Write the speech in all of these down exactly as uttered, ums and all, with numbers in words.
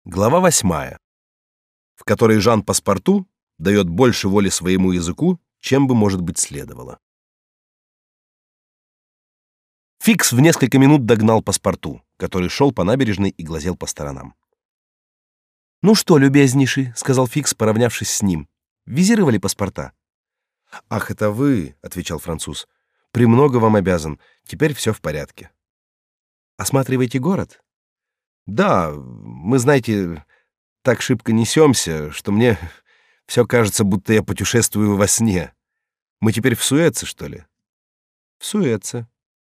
Глава восьмая, в которой Жан Паспарту дает больше воли своему языку, чем бы, может быть, следовало. Фикс в несколько минут догнал Паспарту, который шел по набережной и глазел по сторонам. «Ну что, любезнейший», — сказал Фикс, поравнявшись с ним, — «визировали паспорта?» «Ах, это вы», — отвечал француз, — «премного вам обязан, теперь все в порядке». «Осматриваете город?» «Да, мы, знаете, так шибко несемся, что мне все кажется, будто я путешествую во сне. Мы теперь в Суэце, что ли?» «В Суэце».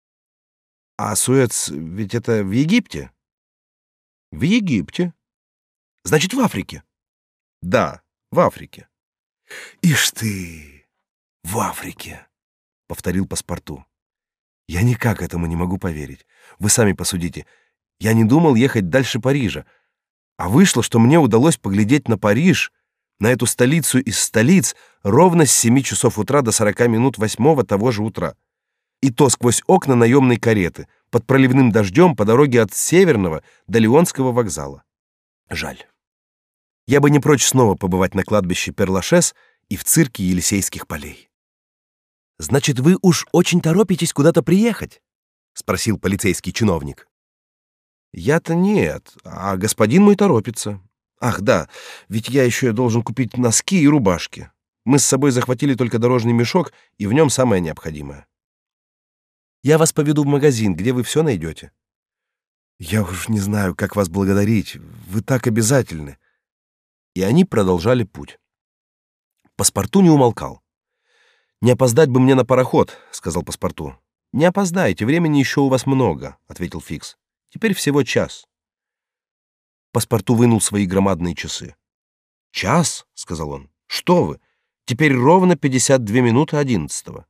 «А Суэц ведь это в Египте?» «В Египте». «Значит, в Африке?» «Да, в Африке». «Ишь ты, в Африке», — повторил Паспарту. «Я никак этому не могу поверить. Вы сами посудите. Я не думал ехать дальше Парижа, а вышло, что мне удалось поглядеть на Париж, на эту столицу из столиц, ровно с семи часов утра до сорока минут восьмого того же утра. И то сквозь окна наемной кареты, под проливным дождем по дороге от Северного до Лионского вокзала. Жаль. Я бы не прочь снова побывать на кладбище Пер-Лашез и в цирке Елисейских полей». «Значит, вы уж очень торопитесь куда-то приехать?» — спросил полицейский чиновник. «Я-то нет, а господин мой торопится. Ах, да, ведь я еще должен купить носки и рубашки. Мы с собой захватили только дорожный мешок, и в нем самое необходимое». «Я вас поведу в магазин, где вы все найдете». «Я уж не знаю, как вас благодарить. Вы так обязательны». И они продолжали путь. Паспарту не умолкал. «Не опоздать бы мне на пароход», — сказал Паспарту. «Не опоздайте, времени еще у вас много», — ответил Фикс. «Теперь всего час». Паспарту вынул свои громадные часы. «Час?» — сказал он. «Что вы? Теперь ровно пятьдесят две минуты одиннадцатого».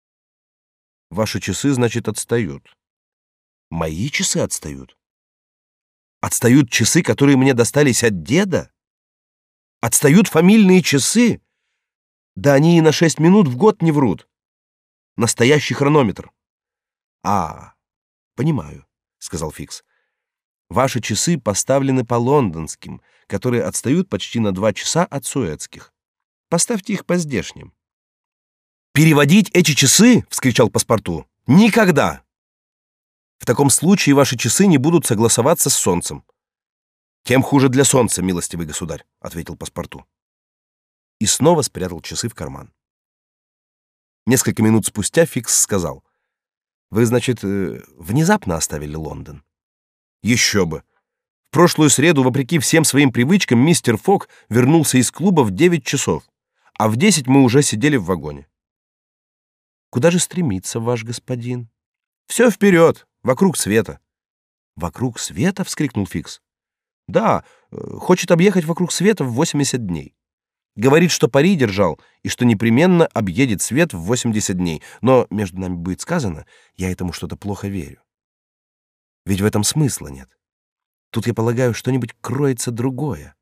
«Ваши часы, значит, отстают». «Мои часы отстают?» «Отстают часы, которые мне достались от деда? Отстают фамильные часы? Да они и на шесть минут в год не врут. Настоящий хронометр». «А, понимаю», — сказал Фикс. «Ваши часы поставлены по лондонским, которые отстают почти на два часа от суэцких. Поставьте их по здешним». «Переводить эти часы?» — вскричал Паспарту. «Никогда!» «В таком случае ваши часы не будут согласоваться с солнцем». «Тем хуже для солнца, милостивый государь», — ответил Паспарту. И снова спрятал часы в карман. Несколько минут спустя Фикс сказал: «Вы, значит, внезапно оставили Лондон?» «Еще бы! В прошлую среду, вопреки всем своим привычкам, мистер Фок вернулся из клуба в девять часов, а в десять мы уже сидели в вагоне». «Куда же стремится ваш господин?» «Все вперед, вокруг света». «Вокруг света?» — вскрикнул Фикс. «Да, хочет объехать вокруг света в восемьдесят дней. Говорит, что пари держал и что непременно объедет свет в восемьдесят дней. Но, между нами будет сказано, я этому что-то плохо верю. Ведь в этом смысла нет. Тут, я полагаю, что-нибудь кроется другое».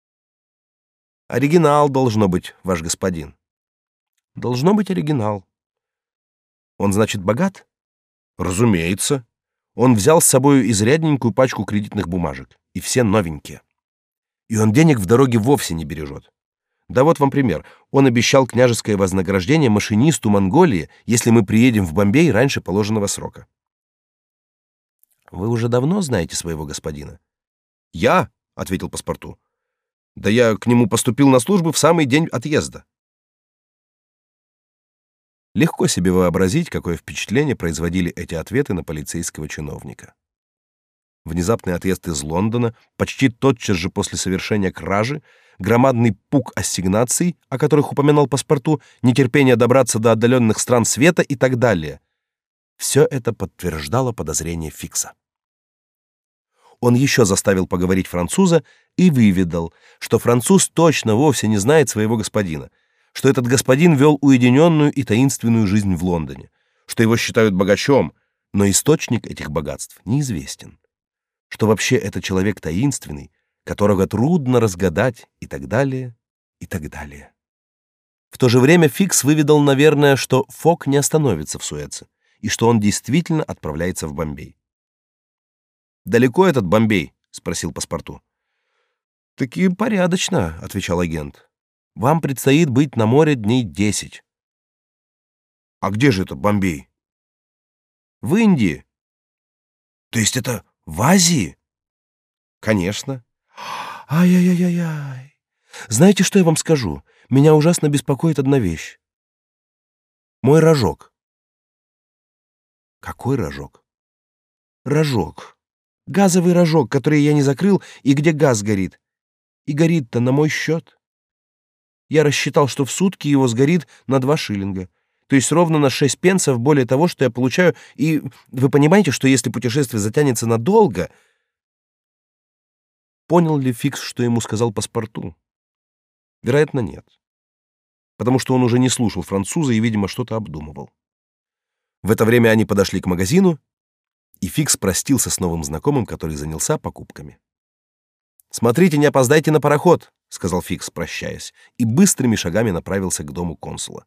«Оригинал должно быть, ваш господин». «Должно быть оригинал». «Он, значит, богат?» «Разумеется. Он взял с собой изрядненькую пачку кредитных бумажек, и все новенькие. И он денег в дороге вовсе не бережет. Да вот вам пример. Он обещал княжеское вознаграждение машинисту Монголии, если мы приедем в Бомбей раньше положенного срока». «Вы уже давно знаете своего господина?» «Я?» — ответил Паспарту. «Да я к нему поступил на службу в самый день отъезда». Легко себе вообразить, какое впечатление производили эти ответы на полицейского чиновника. Внезапный отъезд из Лондона, почти тотчас же после совершения кражи, громадный пук ассигнаций, о которых упоминал Паспарту, нетерпение добраться до отдаленных стран света и так далее. Все это подтверждало подозрение Фикса. Он еще заставил поговорить француза и выведал, что француз точно вовсе не знает своего господина, что этот господин вел уединенную и таинственную жизнь в Лондоне, что его считают богачом, но источник этих богатств неизвестен, что вообще это человек таинственный, которого трудно разгадать, и так далее, и так далее. В то же время Фикс выведал, наверное, что Фок не остановится в Суэце, и что он действительно отправляется в Бомбей. «Далеко этот Бомбей?» — спросил Паспарту. «Таки порядочно», — отвечал агент. «Вам предстоит быть на море дней десять». «А где же это Бомбей?» «В Индии». «То есть это в Азии?» «Конечно». «Ай-яй-яй-яй-яй! Знаете, что я вам скажу? Меня ужасно беспокоит одна вещь. Мой рожок». «Какой рожок?» «Рожок. Газовый рожок, который я не закрыл и где газ горит. И горит-то на мой счет. Я рассчитал, что в сутки его сгорит на два шиллинга. То есть ровно на шесть пенсов более того, что я получаю. И вы понимаете, что если путешествие затянется надолго...» Понял ли Фикс, что ему сказал паспорту? Вероятно, нет. Потому что он уже не слушал француза и, видимо, что-то обдумывал. В это время они подошли к магазину, и Фикс простился с новым знакомым, который занялся покупками. «Смотрите, не опоздайте на пароход», — сказал Фикс, прощаясь, и быстрыми шагами направился к дому консула.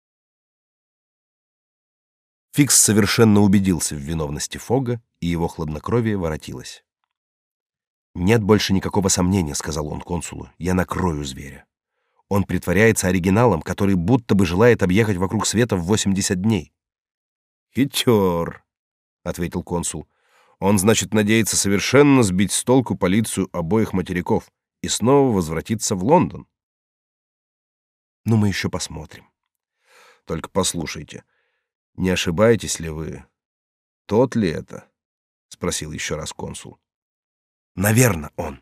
Фикс совершенно убедился в виновности Фогга, и его хладнокровие воротилось. «Нет больше никакого сомнения», — сказал он консулу, — «я накрою зверя. Он притворяется оригиналом, который будто бы желает объехать вокруг света в восемьдесят дней». «Хитер», — ответил консул. «Он, значит, надеется совершенно сбить с толку полицию обоих материков и снова возвратиться в Лондон». «Ну, мы еще посмотрим. Только послушайте, не ошибаетесь ли вы? Тот ли это?» — спросил еще раз консул. «Наверно, он».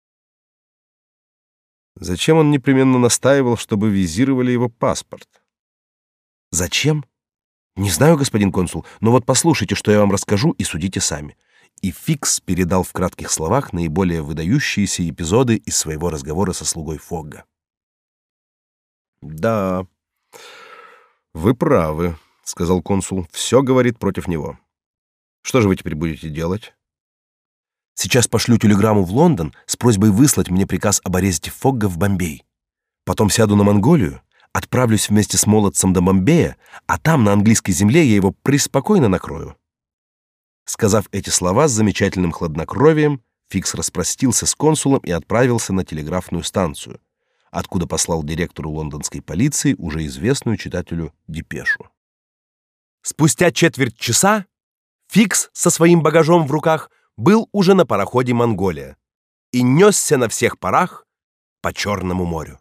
Зачем он непременно настаивал, чтобы визировали его паспорт? «Зачем? Не знаю, господин консул, но вот послушайте, что я вам расскажу, и судите сами». И Фикс передал в кратких словах наиболее выдающиеся эпизоды из своего разговора со слугой Фогга. «Да, вы правы», — сказал консул. «Все говорит против него. Что же вы теперь будете делать?» «Сейчас пошлю телеграмму в Лондон с просьбой выслать мне приказ об аресте Фогга в Бомбей. Потом сяду на Монголию, отправлюсь вместе с молодцем до Бомбея, а там, на английской земле, я его преспокойно накрою». Сказав эти слова с замечательным хладнокровием, Фикс распростился с консулом и отправился на телеграфную станцию, откуда послал директору лондонской полиции уже известную читателю депешу. Спустя четверть часа Фикс со своим багажом в руках был уже на пароходе «Монголия» и несся на всех парах по Черному морю.